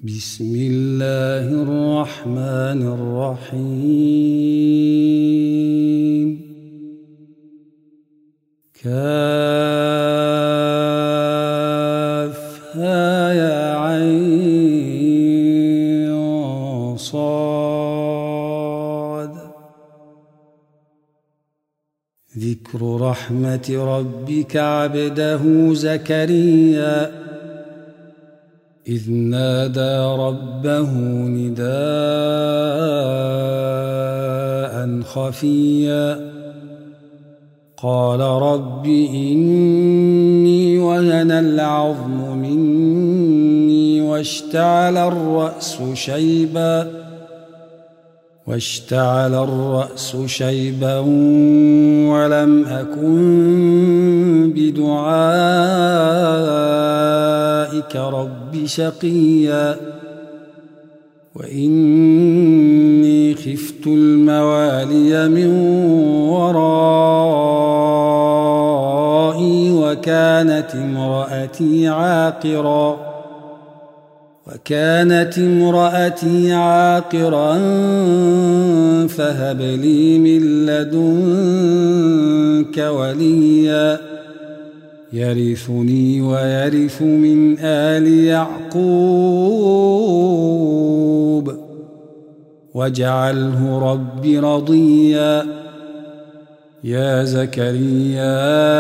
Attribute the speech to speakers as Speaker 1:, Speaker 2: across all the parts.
Speaker 1: بسم الله الرحمن الرحيم. كافها يا عين صاد. ذكر رحمة ربك عبده زكريا إذ نادى ربه نداء خفيا قال رب إني وهن العظم مني واشتعل الرأس شيبا ولم أكن بدعائك رب شقيا وإني خفت الموالي من ورائي وكانت امرأتي عاقرا فهب لي من لدنك وليا يرثني ويرث من آل يعقوب واجعله رب رضيا. يا زكريا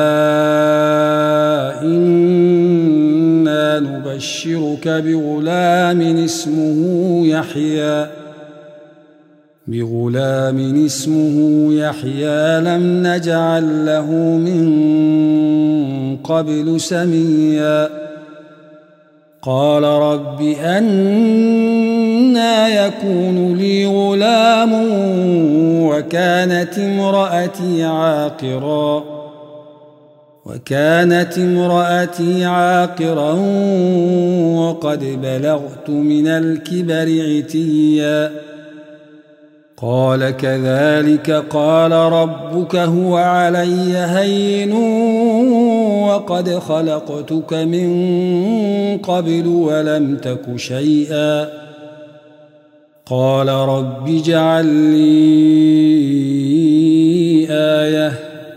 Speaker 1: إنا نبشرك بغلام اسمه يحيى لم نجعل له من قبل سميا. قال رب أنى يكون لي غلام وكانت امرأتي عاقرا وقد بلغت من الكبر عتيا. قال كذلك قال ربك هو علي هين وقد خلقتك من قبل ولم تك شيئا. قال رب اجعل لي آية.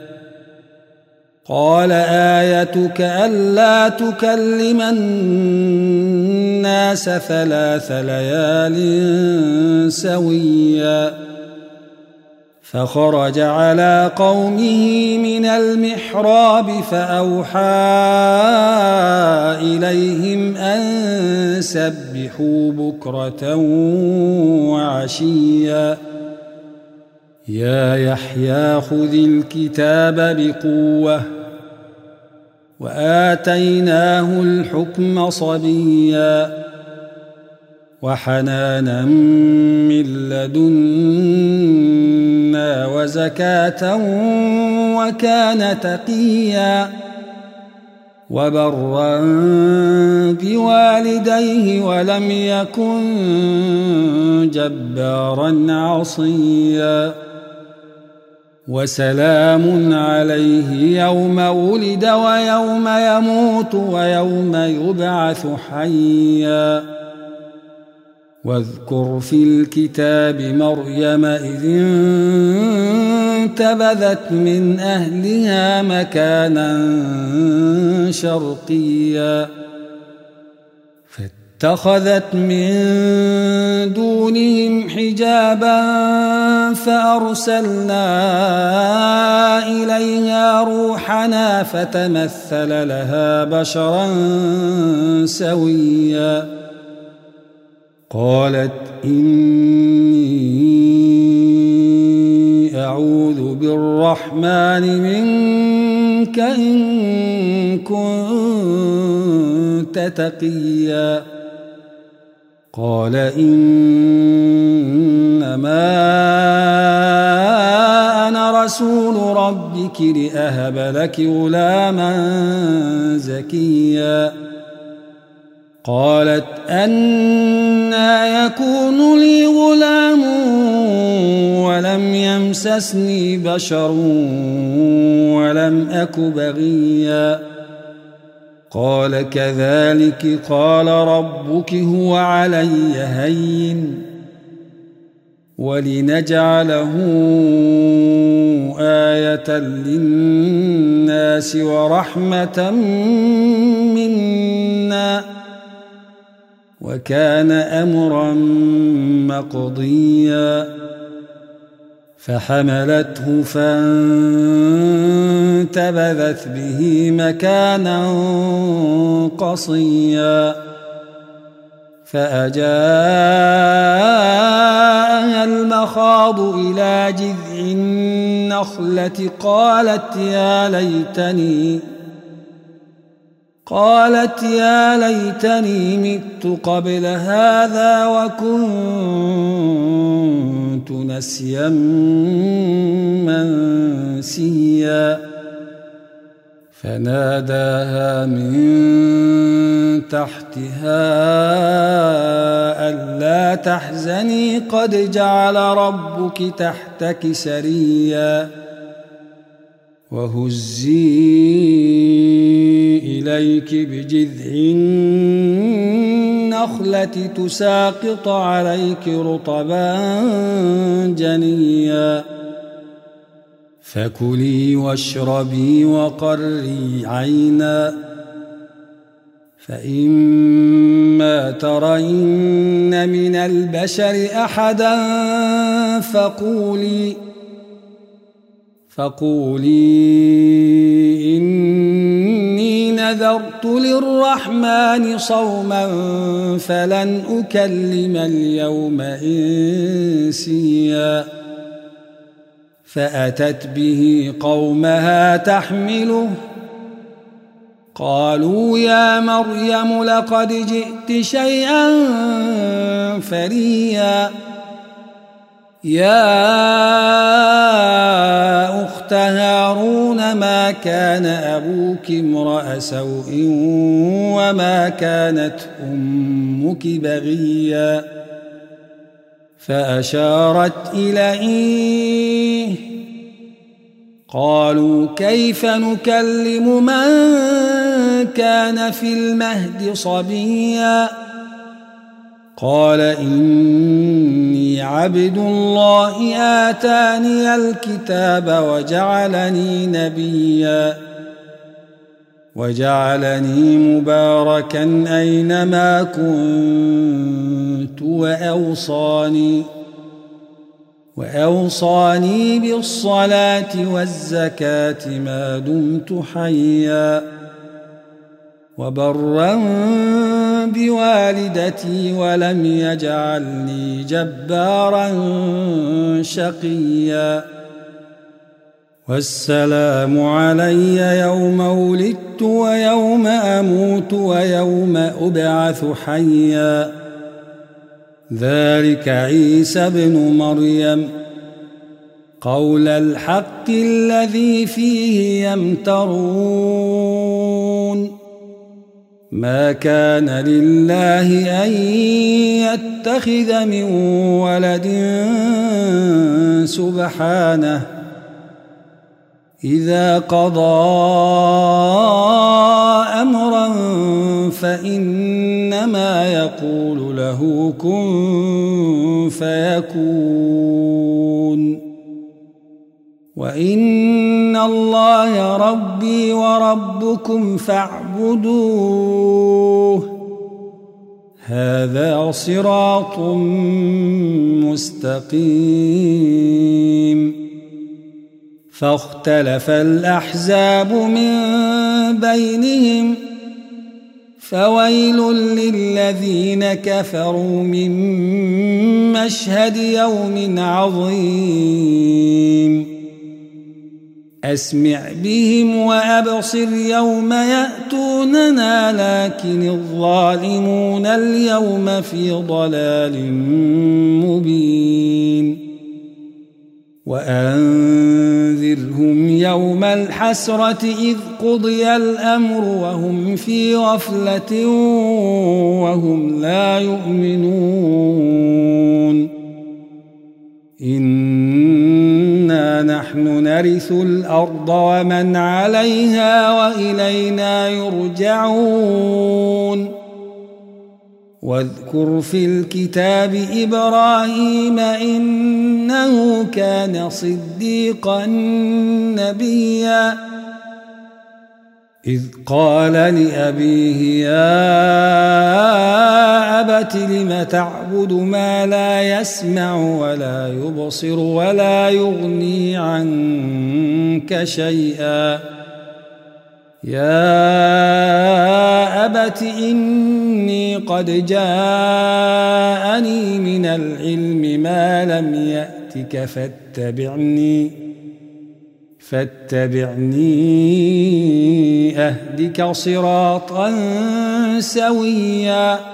Speaker 1: قال آيتك ألا تكلم الناس 3 ليال سويا. فخرج على قومه من المحراب فأوحى إليهم أن سبحوا بكرة وعشيا. يا يحيى خذ الكتاب بقوة وآتيناه الحكم صبيا وحنانا من لدنا وزكاة وكان تقيا وبرا بوالديه ولم يكن جبارا عصيا. وسلام عليه يوم ولد ويوم يموت ويوم يبعث حيا. واذكر في الكتاب مريم إذ انتبذت من أهلها مكانا شرقيا فاتخذت من دونهم حجابا فأرسلنا إليها روحنا فتمثل لها بشرا سويا. قالت إني أعوذ بالرحمن منك إن كنت تقيا. قال إنما أنا رسول ربك لأهب لك غلاما زكيا. قالت أنى يكون لي غلام ولم يمسسني بشر ولم أك بغيا. قال كذلك قال ربك هو علي هين ولنجعله آية للناس ورحمة منا وكان أمرا مقضيا فحملته فانتبذت به مكانا قصيا فأجاءها المخاض إلى جذع النخلة قالت يا ليتني مت قبل هذا وكنت نسيا منسيا فناداها من تحتها ألا تحزني قد جعل ربك تحتك سريا وهزي إليك بجذع النخلة تساقط عليك رطبا جنيا فكلي واشربي وقري عينا فإما ترين من البشر أحدا فقولي إني نذرت للرحمن صوما فلن أكلم اليوم إنسيا فأتت به قومها تحمله قالوا يا مريم لقد جئت شيئا فريا يا أخت هارون ما كان أبوك امرأ سوء وما كانت أمك بغيا فأشارت إليه قالوا كيف نكلم من كان في المهد صبيا قال إني عبد الله آتاني الكتاب وجعلني نبيا وجعلني مباركا أينما كنت وأوصاني بالصلاة والزكاة ما دمت حيا وبرا بوالدتي ولم يجعلني جبارا شقيا والسلام علي يوم ولدت ويوم أموت ويوم أبعث حيا ذلك عيسى ابن مريم قول الحق الذي فيه يمترون ما كان لله أن يتخذ من ولد سبحانه إذا قضى أمرا فإنما يقول له كن فيكون وإن الله ربي وربكم فاعبدوه هذا صراط مستقيم فاختلف الأحزاب من بينهم فويل للذين كفروا من مشهد يوم عظيم أسمع بهم وأبصر يوم يأتوننا لكن الظالمون اليوم في ضلال مبين وأنذرهم يوم الحسرة إذ قضي الأمر وهم في غفلة وهم لا يؤمنون إنا نحن نحن نرث الأرض ومن عليها وإلينا يرجعون واذكر في الكتاب إبراهيم إنه كان صديقا نبيا إذ قال لأبيه يا أبت لم تعبد ما لا يسمع ولا يبصر ولا يغني عنك شيئا يا أبت إني قد جاءني من العلم ما لم يأتك فاتبعني أهدك صراطا سويا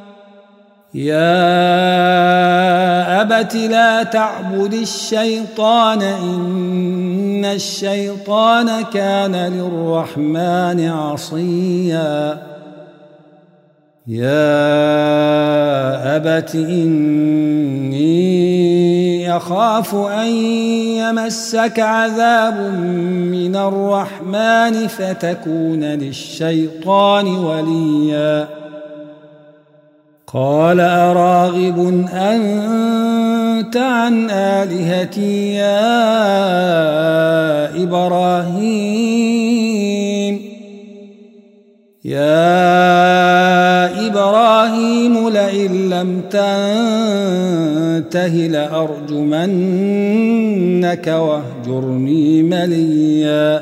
Speaker 1: يا أبت لا تعبد الشيطان إن الشيطان كان للرحمن عصيا يا أبت إني أخاف أن يمسك عذاب من الرحمن فتكون للشيطان وليا قال أراغب أنت عن آلهتي يا إبراهيم لئن لم تنته لأرجمنك واهجرني مليا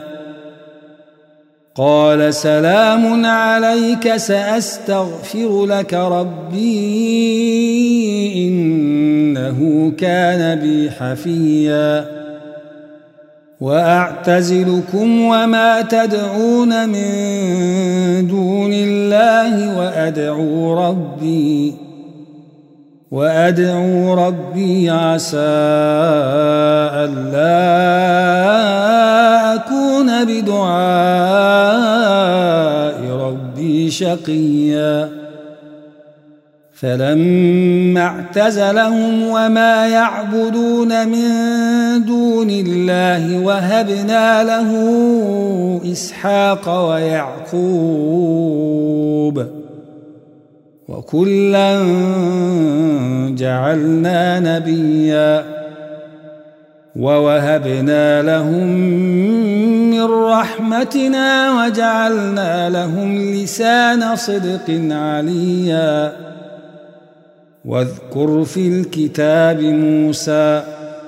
Speaker 1: قال سلام عليك سأستغفر لك ربي إنه كان بي حفيا وأعتزلكم وما تدعون من دون الله وأدعو ربي عسى ألا أكون بدعاء ربي شقيا فلما اعتزلهم وما يعبدون من دون الله وهبنا له إسحاق ويعقوب وكلا جعلنا نبيا ووهبنا لهم من رحمتنا وجعلنا لهم لسان صدق عليا واذكر في الكتاب موسى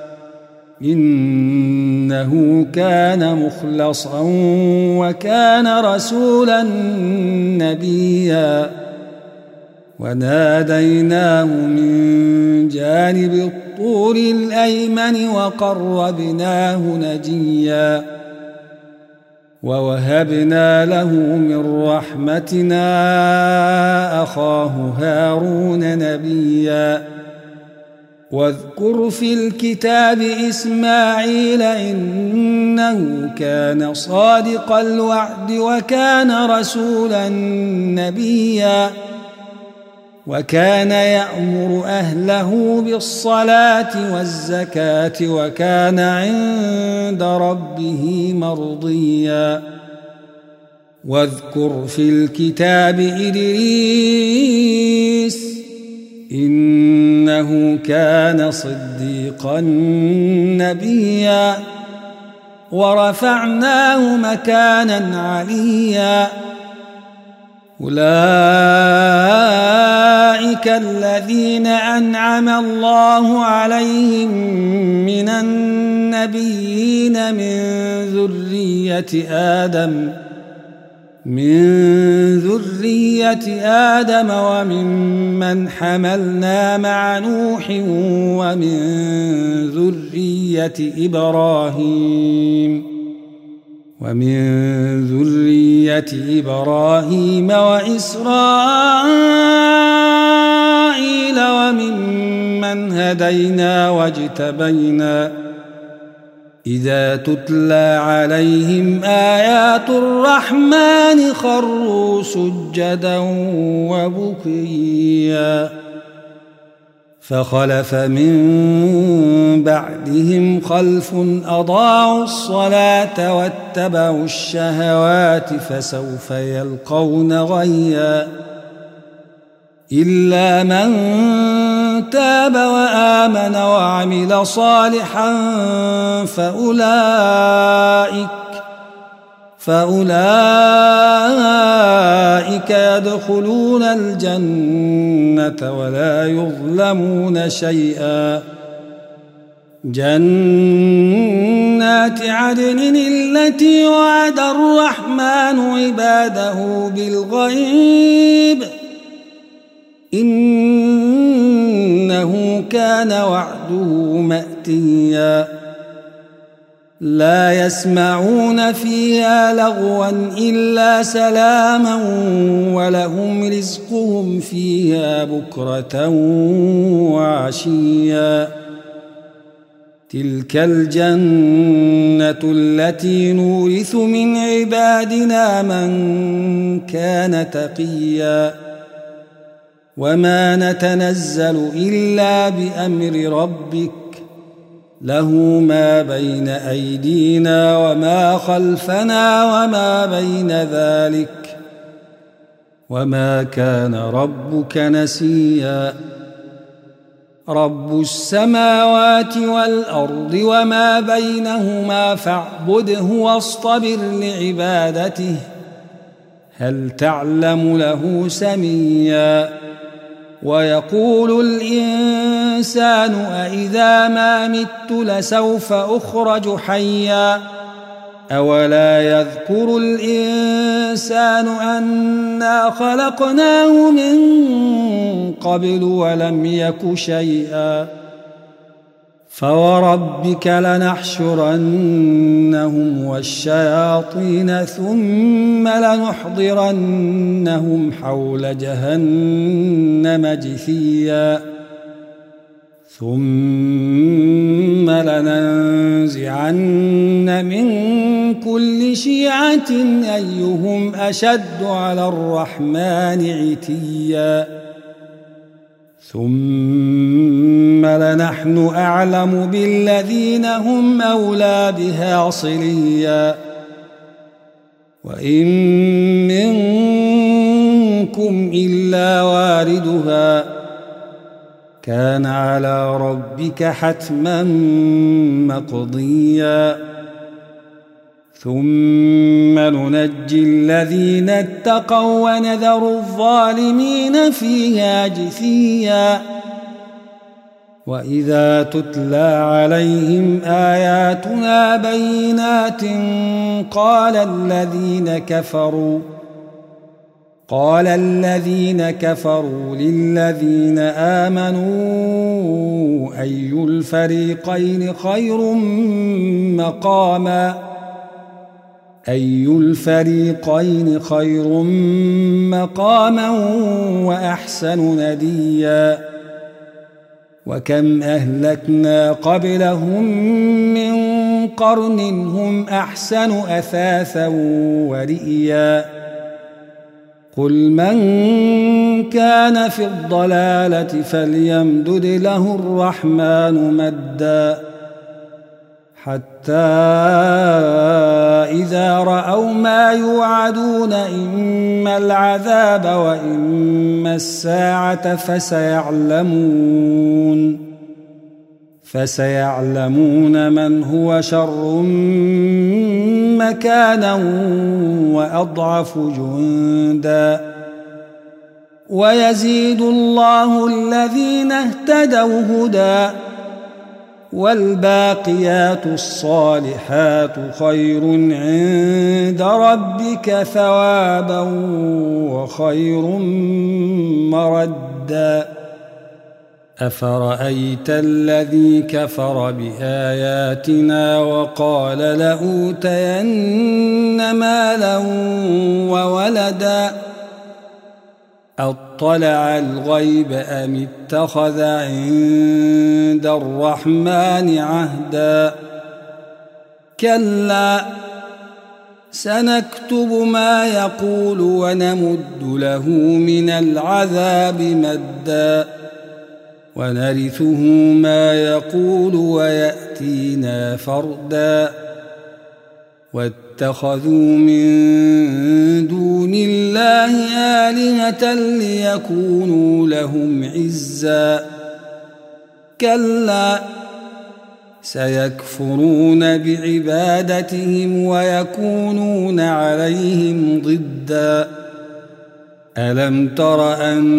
Speaker 1: إنه كان مخلصا وكان رسولا نبيا وناديناه من جانب الطور الأيمن وقربناه نجيا ووهبنا له من رحمتنا أخاه هارون نبيا واذكر في الكتاب إسماعيل إنه كان صادق الوعد وكان رسولا نبيا وكان يأمر أهله بالصلاة والزكاة وكان عند ربه مرضيا واذكر في الكتاب إدريس إنه كان صديقا نبيا ورفعناه مكانا عليا أولئك الذين أنعم الله عليهم من النبيين من ذرية آدم وممن حملنا مع نوح ومن ذرية إبراهيم وإسرائيل وممن هدينا واجتبينا إذا تتلى عليهم آيات الرحمن خروا سجدا وبكيا فخلف من بعدهم خلف أضاعوا الصلاة واتبعوا الشهوات فسوف يلقون غيا إلا من تاب وآمن وعمل صالحا فأولئك يدخلون الجنة ولا يظلمون شيئا جنات عدن التي وعد الرحمن عباده بالغيب إنه كان وعده مأتيا لا يسمعون فيها لغوا إلا سلاما ولهم رزقهم فيها بكرة وعشيا تلك الجنة التي نورث من عبادنا من كان تقيا وما نتنزل إلا بأمر ربك له ما بين أيدينا وما خلفنا وما بين ذلك وما كان ربك نسيا رب السماوات والأرض وما بينهما فاعبده واصطبر لعبادته هل تعلم له سميا ويقول الإنسان أإذا ما مت لسوف أخرج حيا أولا يذكر الإنسان أنا خلقناه من قبل ولم يك شيئا فوربك لنحشرنهم والشياطين ثم لنحضرنهم حول جهنم جثيا ثم لننزعن من كل شيعة أيهم أشد على الرحمن عتيا ثم لنحن أعلم بالذين هم أولى بها صليا وإن منكم إلا واردها كان على ربك حتما مقضيا ثم ننجي الذين اتقوا ونذر الظالمين فيها جثيا وإذا تتلى عليهم آياتنا بينات قال الذين كفروا للذين آمنوا أي الفريقين خير مقاما وأحسن نديا وكم أهلكنا قبلهم من قرن هم أحسن أثاثا ورئيا قل من كان في الضلالة فليمدد له الرحمن مدا حتى إذا رأوا ما يوعدون إما العذاب وإما الساعة فسيعلمون من هو شر مكانا وأضعف جندا ويزيد الله الذين اهتدوا هدى والباقيات الصالحات خير عند ربك ثوابا وخير مردا أفرأيت الذي كفر بآياتنا وقال لأوتين مالا وولدا أطلع الغيب أم اتخذ عند الرحمن عهدا كلا سنكتب ما يقول ونمد له من العذاب مدا ونرثه ما يقول ويأتينا فردا واتخذوا من دون الله آلهة ليكونوا لهم عزا كلا سيكفرون بعبادتهم ويكونون عليهم ضدا ألم تر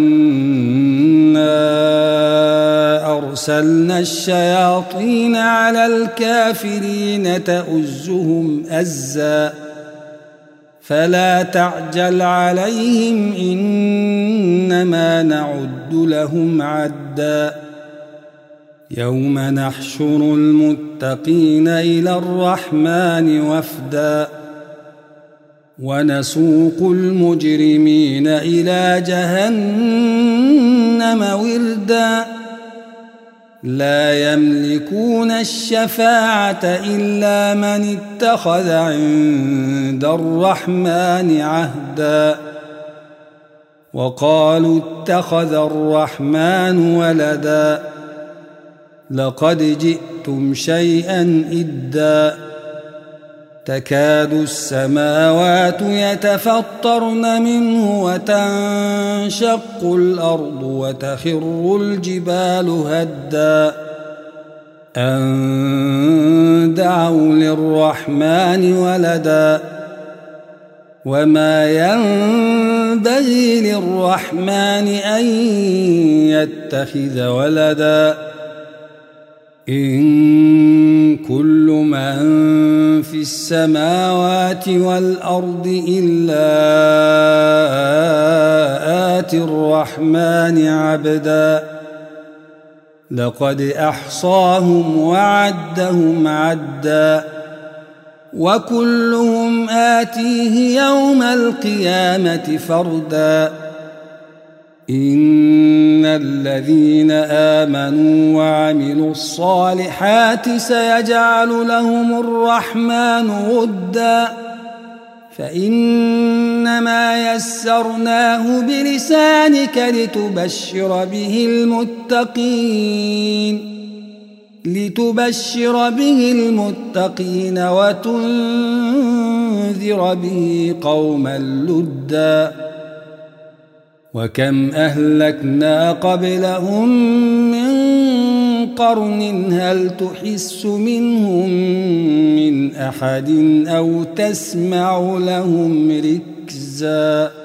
Speaker 1: أنا أرسلنا الشياطين على الكافرين تؤزهم أزا فلا تعجل عليهم إنما نعد لهم عدا يوم نحشر المتقين إلى الرحمن وفدا ونسوق المجرمين إلى جهنم وردا لا يملكون الشفاعة إلا من اتخذ عند الرحمن عهدا وقالوا اتخذ الرحمن ولدا لقد جئتم شيئا إدا تكاد السماوات يتفطرن منه وتنشق الأرض وتخر الجبال هدا أن دعوا للرحمن ولدا وما ينبغي للرحمن أن يتخذ ولدا إن كل من في السماوات والأرض إلا آتي الرحمن عبدا لقد أحصاهم وعدهم عدا وكلهم آتيه يوم القيامة فردا إن الذين آمنوا وعملوا الصالحات سيجعل لهم الرحمن ودا فإنما يسرناه بلسانك لتبشر به المتقين وتنذر به قوما لدا وكم أهلكنا قبلهم من قرن هل تحس منهم من أحد أو تسمع لهم ركزا